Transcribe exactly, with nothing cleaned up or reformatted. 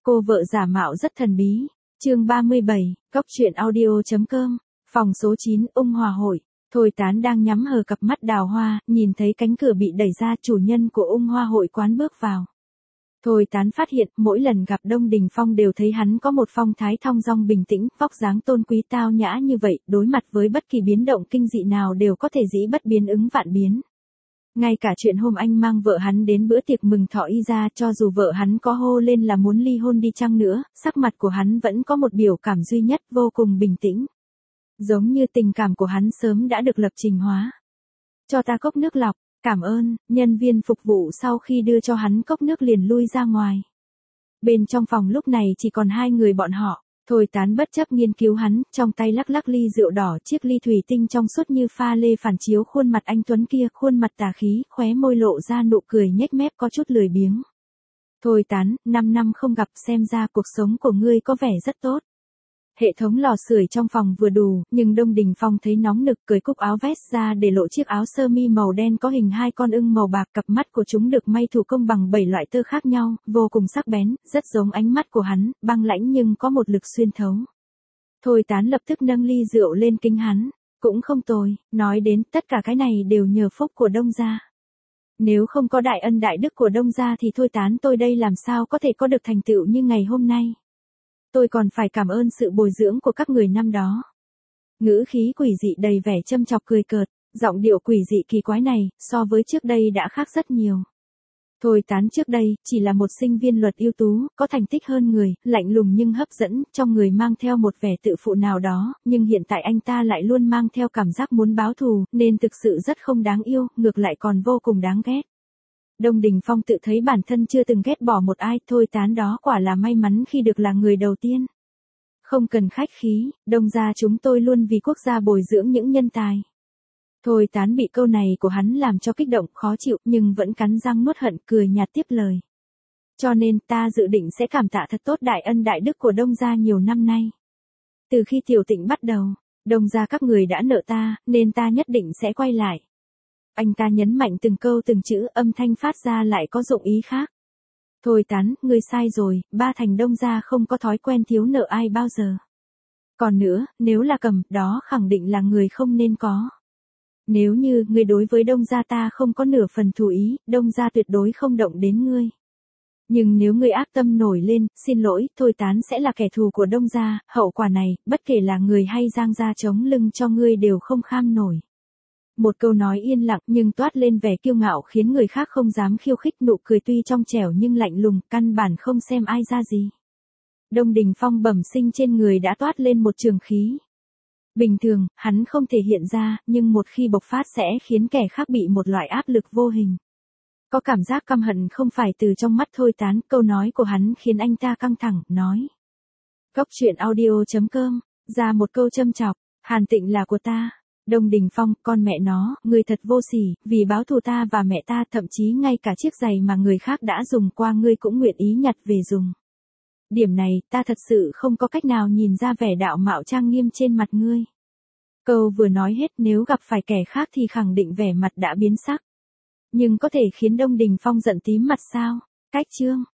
Cô vợ giả mạo rất thần bí. Chương ba mươi bảy, Cóc truyện audio chấm com, phòng số chín, Ung Hòa Hội. Thôi Tán đang nhắm hờ cặp mắt đào hoa, nhìn thấy cánh cửa bị đẩy ra, chủ nhân của Ung Hoa Hội quán bước vào. Thôi Tán phát hiện, mỗi lần gặp Đông Đình Phong đều thấy hắn có một phong thái thong dong bình tĩnh, vóc dáng tôn quý tao nhã như vậy, đối mặt với bất kỳ biến động kinh dị nào đều có thể dĩ bất biến ứng vạn biến. Ngay cả chuyện hôm anh mang vợ hắn đến bữa tiệc mừng thọ y ra, cho dù vợ hắn có hô lên là muốn ly hôn đi chăng nữa, sắc mặt của hắn vẫn có một biểu cảm duy nhất, vô cùng bình tĩnh. Giống như tình cảm của hắn sớm đã được lập trình hóa. Cho ta cốc nước lọc, cảm ơn. Nhân viên phục vụ sau khi đưa cho hắn cốc nước liền lui ra ngoài. Bên trong phòng lúc này chỉ còn hai người bọn họ. Thôi Tán bất chấp nghiên cứu hắn, trong tay lắc lắc ly rượu đỏ, chiếc ly thủy tinh trong suốt như pha lê phản chiếu khuôn mặt anh tuấn kia, khuôn mặt tà khí, khóe môi lộ ra nụ cười nhếch mép có chút lười biếng. Thôi Tán, năm năm không gặp, xem ra cuộc sống của ngươi có vẻ rất tốt. Hệ thống lò sưởi trong phòng vừa đủ, nhưng Đông Đình Phong thấy nóng nực, cởi cúc áo vest ra để lộ chiếc áo sơ mi màu đen có hình hai con ưng màu bạc, cặp mắt của chúng được may thủ công bằng bảy loại tơ khác nhau, vô cùng sắc bén, rất giống ánh mắt của hắn, băng lãnh nhưng có một lực xuyên thấu. Thôi Tán lập tức nâng ly rượu lên kính hắn, cũng không tồi, nói đến tất cả cái này đều nhờ phúc của Đông gia. Nếu không có đại ân đại đức của Đông gia thì Thôi Tán tôi đây làm sao có thể có được thành tựu như ngày hôm nay. Tôi còn phải cảm ơn sự bồi dưỡng của các người năm đó. Ngữ khí quỷ dị đầy vẻ châm chọc cười cợt, giọng điệu quỷ dị kỳ quái này, so với trước đây đã khác rất nhiều. Thôi Tán trước đây, chỉ là một sinh viên luật ưu tú, có thành tích hơn người, lạnh lùng nhưng hấp dẫn, trong người mang theo một vẻ tự phụ nào đó, nhưng hiện tại anh ta lại luôn mang theo cảm giác muốn báo thù, nên thực sự rất không đáng yêu, ngược lại còn vô cùng đáng ghét. Đông Đình Phong tự thấy bản thân chưa từng ghét bỏ một ai, Thôi Tán đó quả là may mắn khi được là người đầu tiên. Không cần khách khí, Đông gia chúng tôi luôn vì quốc gia bồi dưỡng những nhân tài. Thôi Tán bị câu này của hắn làm cho kích động, khó chịu, nhưng vẫn cắn răng nuốt hận, cười nhạt tiếp lời. Cho nên ta dự định sẽ cảm tạ thật tốt đại ân đại đức của Đông gia nhiều năm nay. Từ khi Tiểu Tịnh bắt đầu, Đông gia các người đã nợ ta, nên ta nhất định sẽ quay lại. Anh ta nhấn mạnh từng câu từng chữ, âm thanh phát ra lại có dụng ý khác. Thôi Tán, ngươi sai rồi, ba thành Đông gia không có thói quen thiếu nợ ai bao giờ. Còn nữa, nếu là Cầm, đó khẳng định là người không nên có. Nếu như ngươi đối với Đông gia ta không có nửa phần thù ý, Đông gia tuyệt đối không động đến ngươi. Nhưng nếu ngươi ác tâm nổi lên, xin lỗi, Thôi Tán sẽ là kẻ thù của Đông gia, hậu quả này, bất kể là người hay Giang gia chống lưng cho ngươi đều không kham nổi. Một câu nói yên lặng nhưng toát lên vẻ kiêu ngạo khiến người khác không dám khiêu khích, nụ cười tuy trong trẻo nhưng lạnh lùng, căn bản không xem ai ra gì. Đông Đình Phong bẩm sinh trên người đã toát lên một trường khí. Bình thường, hắn không thể hiện ra, nhưng một khi bộc phát sẽ khiến kẻ khác bị một loại áp lực vô hình. Có cảm giác căm hận không phải từ trong mắt Thôi Tán, câu nói của hắn khiến anh ta căng thẳng, nói. Cóc truyện audio chấm com, ra một câu châm chọc, Hàn Tịnh là của ta. Đông Đình Phong, con mẹ nó, người thật vô sỉ, vì báo thù ta và mẹ ta, thậm chí ngay cả chiếc giày mà người khác đã dùng qua ngươi cũng nguyện ý nhặt về dùng. Điểm này, ta thật sự không có cách nào nhìn ra vẻ đạo mạo trang nghiêm trên mặt ngươi. Câu vừa nói hết, nếu gặp phải kẻ khác thì khẳng định vẻ mặt đã biến sắc. Nhưng có thể khiến Đông Đình Phong giận tím mặt sao? Cách chương.